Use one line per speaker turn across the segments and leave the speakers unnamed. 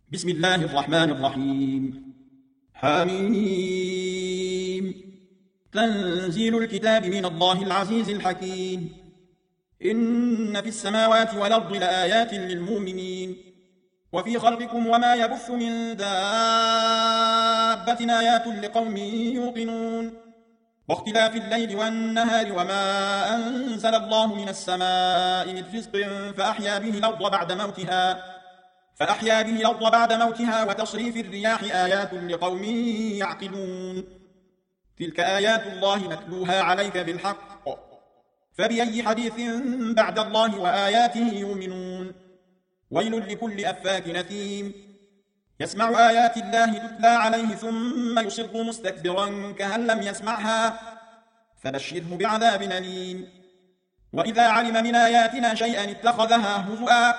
بسم الله الرحمن الرحيم. حميم. تنزيل الكتاب من الله العزيز الحكيم. إن في السماوات والأرض لآيات للمؤمنين وفي خلقكم وما يبث من دابة آيات لقوم يوقنون واختلاف الليل والنهار وما أنزل الله من السماء من رزق فأحيا به الأرض بعد موتها وتصريف الرياح آيات لقوم يعقلون. تلك آيات الله نتلوها عليك بالحق، فبأي حديث بعد الله وآياته يؤمنون. ويل لكل أفاك نثيم يسمع آيات الله تتلى عليه ثم يصر مستكبرا كأن لم يسمعها، فبشره بعذاب أليم. وإذا علم من آياتنا شيئا اتخذها هزؤا،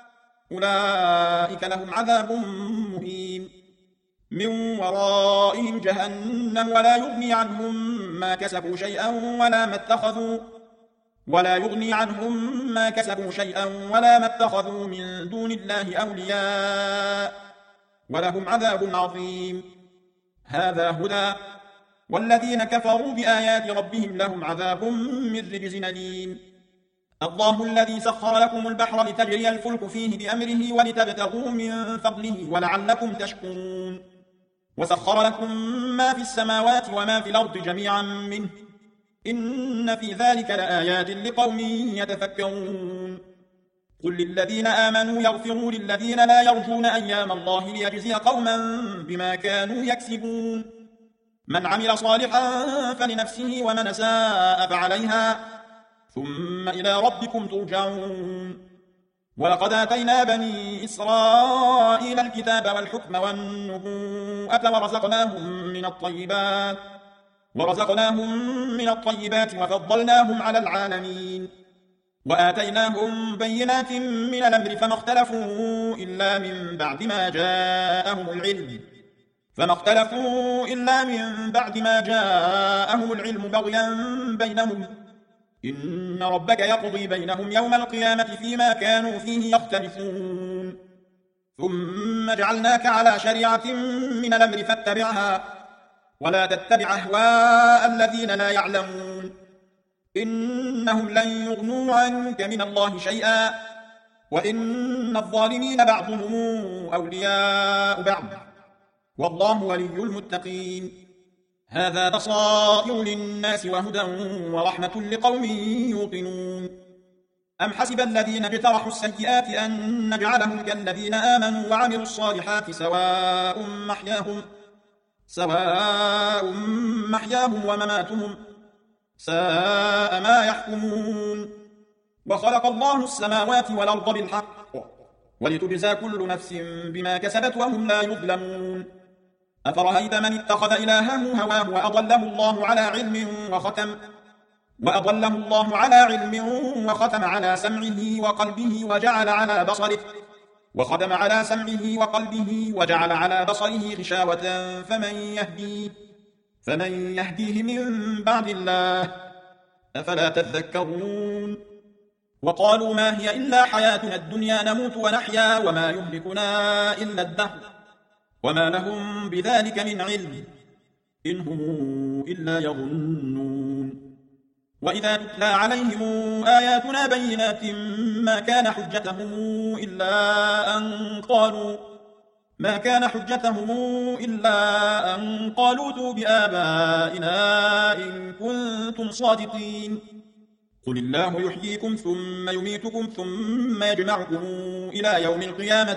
أولئك لهم عذاب مهين من ورائهم جهنم ولا يغني عنهم ما كسبوا شيئا ولا ما اتخذوا من دون الله أولياء، ولهم عذاب عظيم. هذا هدى، والذين كفروا بآيات ربهم لهم عذاب من رجز أليم. الله الذي سخر لكم البحر لتجري الفلك فيه بأمره ولتبتغوا من فضله ولعلكم تشكرون. وسخر لكم ما في السماوات وما في الأرض جميعا منه، إن في ذلك لآيات لقوم يتفكرون. قل للذين آمنوا يغفروا للذين لا يرجون أيام الله ليجزي قوما بما كانوا يكسبون. من عمل صالحا فلنفسه ومن أساء فعليها، ثم إلى ربكم ترجعون. ولقد آتينا بني إسرائيل الكتاب والحكم والنبوءة ورزقناهم من الطيبات وفضلناهم على العالمين. وآتيناهم بينات من الأمر فما اختلفوا إلا من بعد ما جاءهم العلم بغيا بينهم. إن ربك يقضي بينهم يوم القيامة فيما كانوا فيه يختلفون. ثم جعلناك على شريعة من الأمر فاتبعها ولا تتبع أهواء الذين لا يعلمون، إنهم لن يغنوا عنك من الله شيئا، وإن الظالمين بعضهم أولياء بعض، والله ولي المتقين. هذا بصائر للناس وهدى ورحمة لقوم يوقنون. أم حسب الذين اجترحوا السيئات أن نجعلهم كالذين آمنوا وعملوا الصالحات سواء محياهم ومماتهم ساء ما يحكمون. وخلق الله السماوات والأرض بالحق ولتجزى كل نفس بما كسبت وهم لا يظلمون. أفرأيت من اتخذ إلهه هواه وأضله الله على علم وختم على سمعه وقلبه وجعل على سمعه غشاوة فمن يهديه من بعد الله، أفلا تذكرون. وقالوا ما هي إلا حياتنا الدنيا نموت ونحيا وما يهلكنا إلا الدهر وما لهم بذلك من علم، إن هم إلا يظنون. وإذا تتلى عليهم آياتنا بينات ما كان حجتهم إلا أن قالوا ائتوا بآبائنا إن كنتم صادقين. قل الله يحييكم ثم يميتكم ثم يجمعكم إلى يوم القيامة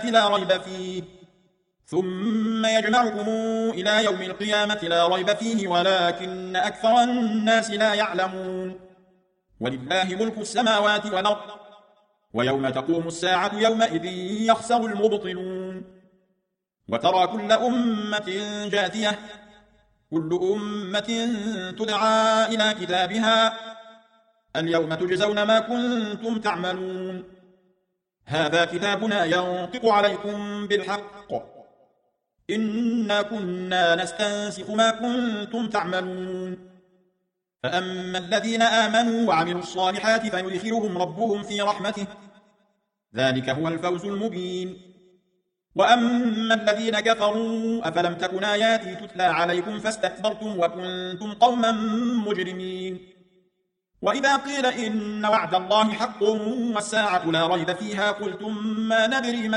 لا ريب فيه ولكن أكثر الناس لا يعلمون. ولله ملك السماوات والأرض، ويوم تقوم الساعة يومئذ يخسر المبطلون. وترى كل أمة جاثية، كل أمة تدعى إلى كتابها اليوم تجزون ما كنتم تعملون. هذا كتابنا ينطق عليكم بالحق، إنا كنا نستنسخ ما كنتم تعملون. فأما الذين آمنوا وعملوا الصالحات فيدخلهم ربهم في رحمته، ذلك هو الفوز المبين. وأما الذين كفروا أفلم تكن آياتي تتلى عليكم فاستكبرتم وكنتم قوما مجرمين وإذا قيل إن وعد الله حق والساعة لا ريب فيها قلتم ما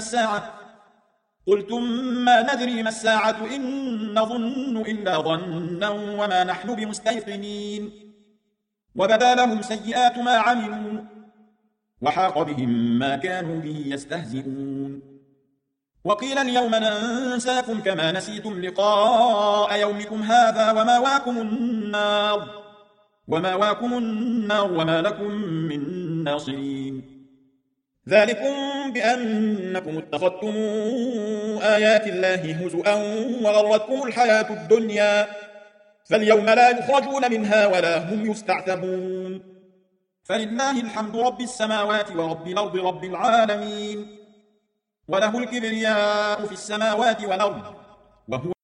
ندري ما الساعة إن نظن إلا ظنا وما نحن بمستيقنين وبدا لهم سيئات ما عملوا وحاق بهم ما كانوا به يستهزئون وقيل اليوم ننساكم كما نسيتم لقاء يومكم هذا وماواكم النار وما لكم من ناصرين ذلكم بأنكم اتخذتم آيات الله هزؤا وغرتكم الحياة الدنيا فاليوم لا يخرجون منها ولا هم يستعتبون فلله الحمد رب السماوات ورب الأرض رب العالمين وله الكبرياء في السماوات والأرض وهو